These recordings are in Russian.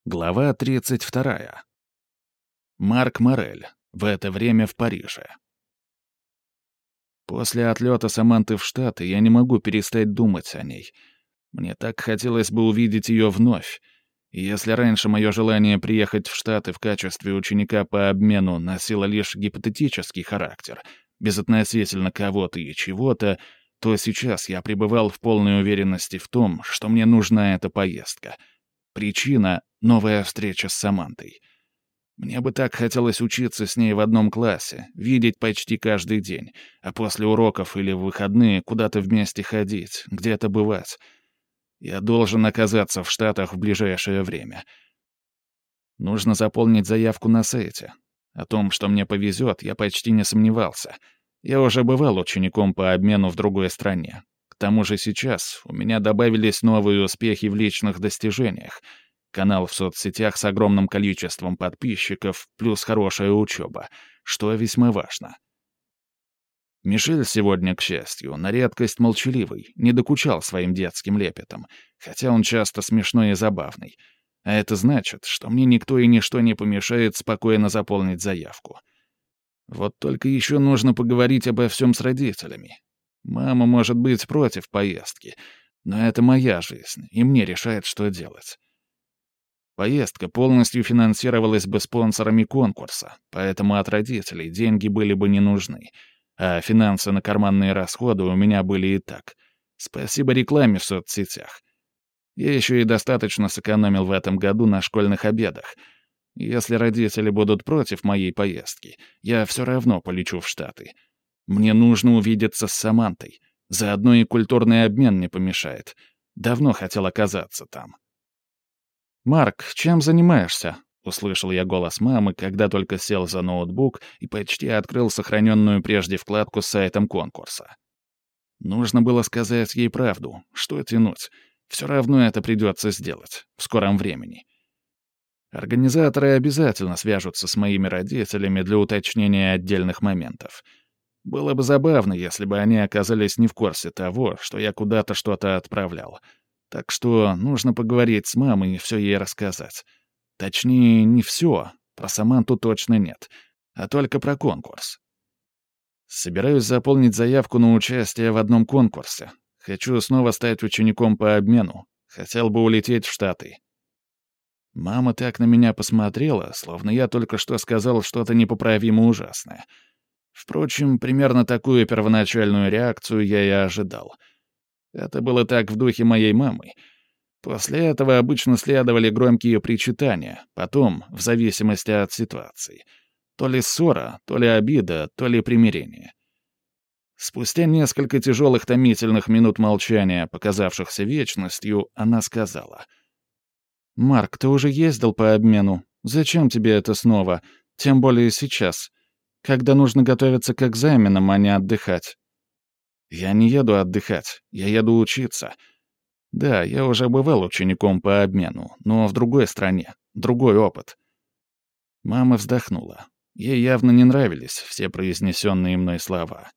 Глава 32. Марк Морель. В это время в Париже. После отлета Саманты в Штаты я не могу перестать думать о ней. Мне так хотелось бы увидеть ее вновь. И если раньше мое желание приехать в Штаты в качестве ученика по обмену носило лишь гипотетический характер, безотносительно кого-то и чего-то, то сейчас я пребывал в полной уверенности в том, что мне нужна эта поездка. Причина — новая встреча с Самантой. Мне бы так хотелось учиться с ней в одном классе, видеть почти каждый день, а после уроков или в выходные куда-то вместе ходить, где-то бывать. Я должен оказаться в Штатах в ближайшее время. Нужно заполнить заявку на сайте. О том, что мне повезет, я почти не сомневался. Я уже бывал учеником по обмену в другой стране. К тому же сейчас у меня добавились новые успехи в личных достижениях. Канал в соцсетях с огромным количеством подписчиков, плюс хорошая учеба, что весьма важно. Мишель сегодня, к счастью, на редкость молчаливый, не докучал своим детским лепетом, хотя он часто смешной и забавный. А это значит, что мне никто и ничто не помешает спокойно заполнить заявку. Вот только еще нужно поговорить обо всем с родителями. Мама может быть против поездки, но это моя жизнь, и мне решает, что делать. Поездка полностью финансировалась бы спонсорами конкурса, поэтому от родителей деньги были бы не нужны, а финансы на карманные расходы у меня были и так. Спасибо рекламе в соцсетях. Я еще и достаточно сэкономил в этом году на школьных обедах. Если родители будут против моей поездки, я все равно полечу в Штаты. Мне нужно увидеться с Самантой. Заодно и культурный обмен не помешает. Давно хотел оказаться там. «Марк, чем занимаешься?» — услышал я голос мамы, когда только сел за ноутбук и почти открыл сохраненную прежде вкладку с сайтом конкурса. Нужно было сказать ей правду. Что тянуть? Все равно это придется сделать. В скором времени. Организаторы обязательно свяжутся с моими родителями для уточнения отдельных моментов. Было бы забавно, если бы они оказались не в курсе того, что я куда-то что-то отправлял. Так что нужно поговорить с мамой и все ей рассказать. Точнее, не все, про Саманту точно нет, а только про конкурс. Собираюсь заполнить заявку на участие в одном конкурсе. Хочу снова стать учеником по обмену. Хотел бы улететь в Штаты. Мама так на меня посмотрела, словно я только что сказал что-то непоправимо ужасное. Впрочем, примерно такую первоначальную реакцию я и ожидал. Это было так в духе моей мамы. После этого обычно следовали громкие причитания, потом, в зависимости от ситуации. То ли ссора, то ли обида, то ли примирение. Спустя несколько тяжелых томительных минут молчания, показавшихся вечностью, она сказала: «Марк, ты уже ездил по обмену. Зачем тебе это снова? Тем более сейчас, когда нужно готовиться к экзаменам, а не отдыхать». «Я не еду отдыхать, я еду учиться. Да, я уже бывал учеником по обмену, но в другой стране, другой опыт». Мама вздохнула. Ей явно не нравились все произнесенные мной слова.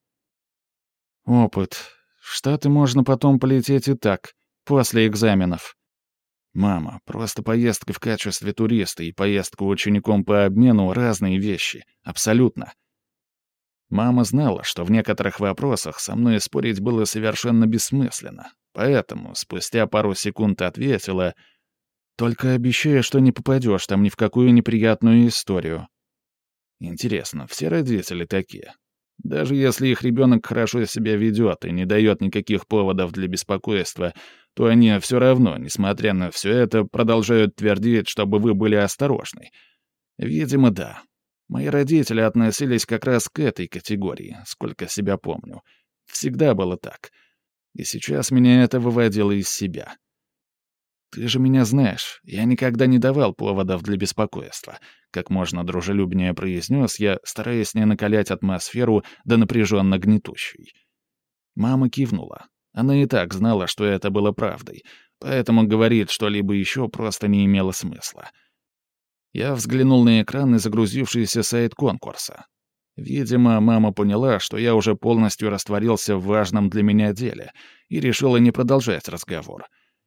«Опыт. В Штаты можно потом полететь и так, после экзаменов». «Мама, просто поездка в качестве туриста и поездка учеником по обмену — разные вещи. Абсолютно». Мама знала, что в некоторых вопросах со мной спорить было совершенно бессмысленно, поэтому спустя пару секунд ответила: «Только обещаю, что не попадешь там ни в какую неприятную историю». Интересно, все родители такие? Даже если их ребенок хорошо себя ведет и не дает никаких поводов для беспокойства, то они все равно, несмотря на все это, продолжают твердить, чтобы вы были осторожны. Видимо, да. Мои родители относились как раз к этой категории, сколько себя помню. Всегда было так. И сейчас меня это выводило из себя. «Ты же меня знаешь, я никогда не давал поводов для беспокойства», как можно дружелюбнее произнес я, стараясь не накалять атмосферу до напряженно гнетущей. Мама кивнула. Она и так знала, что это было правдой, поэтому говорить что-либо еще просто не имело смысла. Я взглянул на экран и загрузившийся сайт конкурса. Видимо, мама поняла, что я уже полностью растворился в важном для меня деле, и решила не продолжать разговор.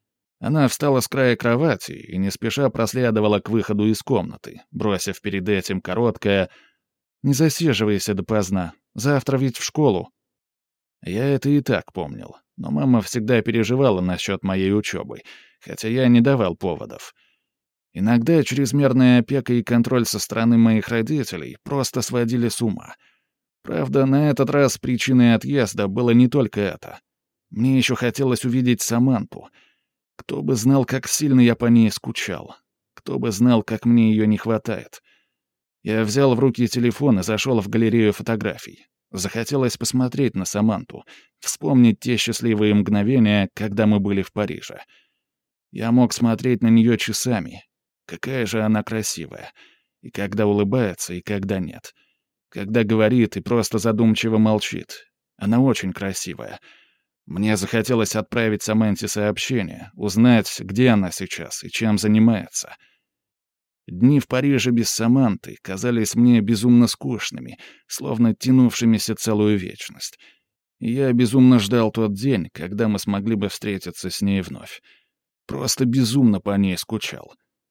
Она встала с края кровати и не спеша проследовала к выходу из комнаты, бросив перед этим короткое «Не засиживайся допоздна, завтра ведь в школу». Я это и так помнил, но мама всегда переживала насчет моей учебы, хотя я не давал поводов. Иногда чрезмерная опека и контроль со стороны моих родителей просто сводили с ума. Правда, на этот раз причиной отъезда было не только это. Мне еще хотелось увидеть Саманту. Кто бы знал, как сильно я по ней скучал. Кто бы знал, как мне ее не хватает. Я взял в руки телефон и зашел в галерею фотографий. Захотелось посмотреть на Саманту, вспомнить те счастливые мгновения, когда мы были в Париже. Я мог смотреть на нее часами. Какая же она красивая. И когда улыбается, и когда нет. Когда говорит и просто задумчиво молчит. Она очень красивая. Мне захотелось отправить Саманте сообщение, узнать, где она сейчас и чем занимается. Дни в Париже без Саманты казались мне безумно скучными, словно тянувшимися целую вечность. И я безумно ждал тот день, когда мы смогли бы встретиться с ней вновь. Просто безумно по ней скучал.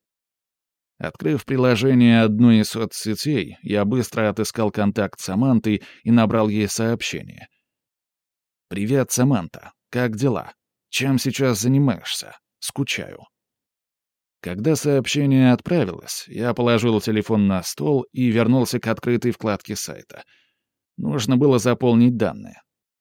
Открыв приложение одной из соцсетей, я быстро отыскал контакт Саманты и набрал ей сообщение. «Привет, Саманта. Как дела? Чем сейчас занимаешься? Скучаю». Когда сообщение отправилось, я положил телефон на стол и вернулся к открытой вкладке сайта. Нужно было заполнить данные.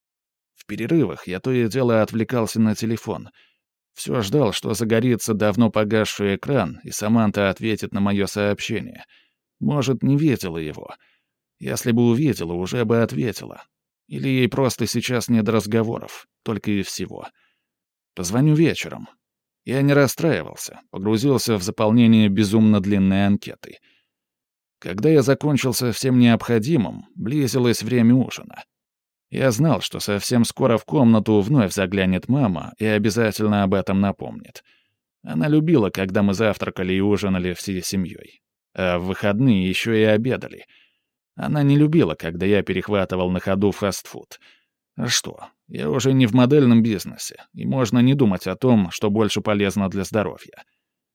В перерывах я то и дело отвлекался на телефон. Все ждал, что загорится давно погасший экран, и Саманта ответит на мое сообщение. Может, не видела его. Если бы увидела, уже бы ответила. Или ей просто сейчас не до разговоров, только и всего. Позвоню вечером. Я не расстраивался, погрузился в заполнение безумно длинной анкеты. Когда я закончил со всем необходимым, близилось время ужина. Я знал, что совсем скоро в комнату вновь заглянет мама и обязательно об этом напомнит. Она любила, когда мы завтракали и ужинали всей семьей. А в выходные еще и обедали. Она не любила, когда я перехватывал на ходу фастфуд. А что, я уже не в модельном бизнесе, и можно не думать о том, что больше полезно для здоровья.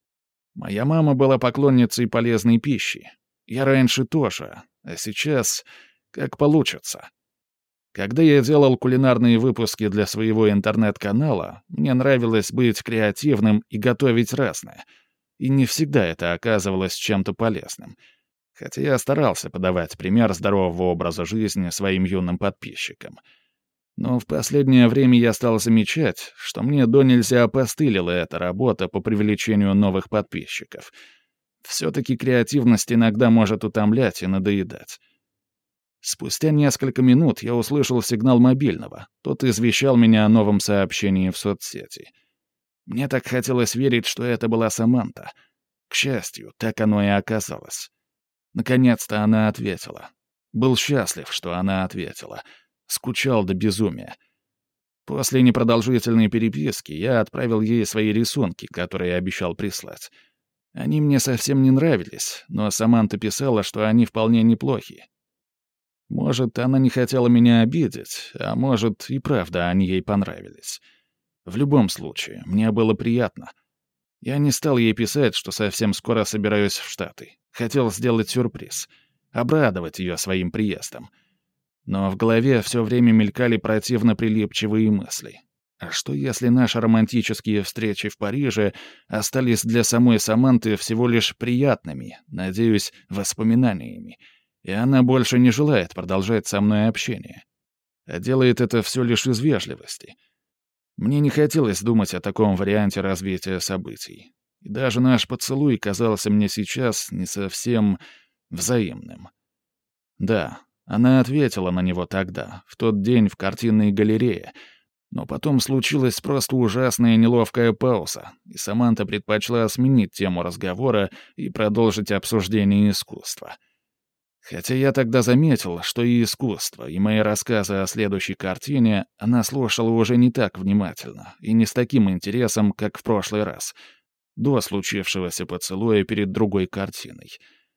Моя мама была поклонницей полезной пищи. Я раньше тоже, а сейчас как получится. Когда я делал кулинарные выпуски для своего интернет-канала, мне нравилось быть креативным и готовить разное. И не всегда это оказывалось чем-то полезным. Хотя я старался подавать пример здорового образа жизни своим юным подписчикам. Но в последнее время я стал замечать, что мне донельзя опостылила эта работа по привлечению новых подписчиков. Все-таки креативность иногда может утомлять и надоедать. Спустя несколько минут я услышал сигнал мобильного. Тот извещал меня о новом сообщении в соцсети. Мне так хотелось верить, что это была Саманта. К счастью, так оно и оказалось. Наконец-то она ответила. Был счастлив, что она ответила. Скучал до безумия. После непродолжительной переписки я отправил ей свои рисунки, которые обещал прислать. Они мне совсем не нравились, но Саманта писала, что они вполне неплохи. Может, она не хотела меня обидеть, а может, и правда они ей понравились. В любом случае, мне было приятно. Я не стал ей писать, что совсем скоро собираюсь в Штаты. Хотел сделать сюрприз. Обрадовать ее своим приездом. Но в голове все время мелькали противно прилипчивые мысли. А что, если наши романтические встречи в Париже остались для самой Саманты всего лишь приятными, надеюсь, воспоминаниями, и она больше не желает продолжать со мной общение, а делает это все лишь из вежливости? Мне не хотелось думать о таком варианте развития событий. И даже наш поцелуй казался мне сейчас не совсем взаимным. Да, она ответила на него тогда, в тот день в картинной галерее, но потом случилась просто ужасная неловкая пауза, и Саманта предпочла сменить тему разговора и продолжить обсуждение искусства. Хотя я тогда заметил, что и искусство, и мои рассказы о следующей картине она слушала уже не так внимательно и не с таким интересом, как в прошлый раз, до случившегося поцелуя перед другой картиной.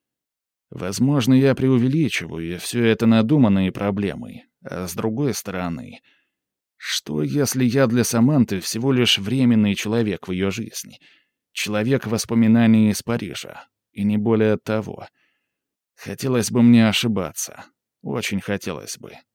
Возможно, я преувеличиваю, и все это надуманные проблемы, а с другой стороны... Что, если я для Саманты всего лишь временный человек в ее жизни? Человек воспоминаний из Парижа. И не более того. Хотелось бы мне ошибаться. Очень хотелось бы.